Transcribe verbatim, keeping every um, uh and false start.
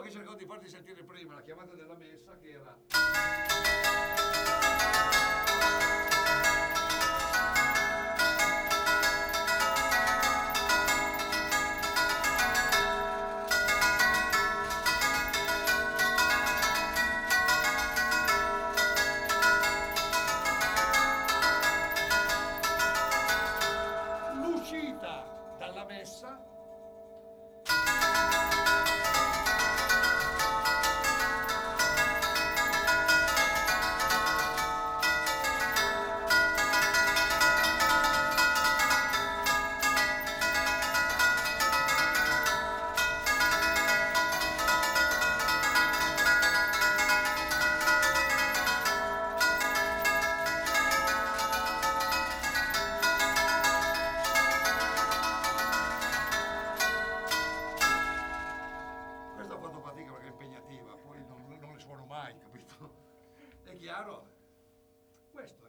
che cercavo di farti sentire prima, la chiamata della messa, che era... L'uscita dalla messa. Questo ho fatto fatica perché è impegnativa, poi non, non le suono mai, capito? È chiaro? Questo.